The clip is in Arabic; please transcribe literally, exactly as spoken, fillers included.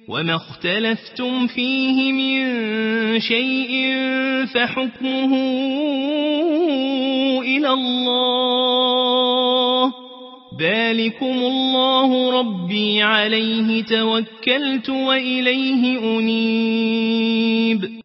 وما اختلفتم فيه من شيء فحكمه إلى الله ذلكم الله ربي عليه توكلت وإليه أنيب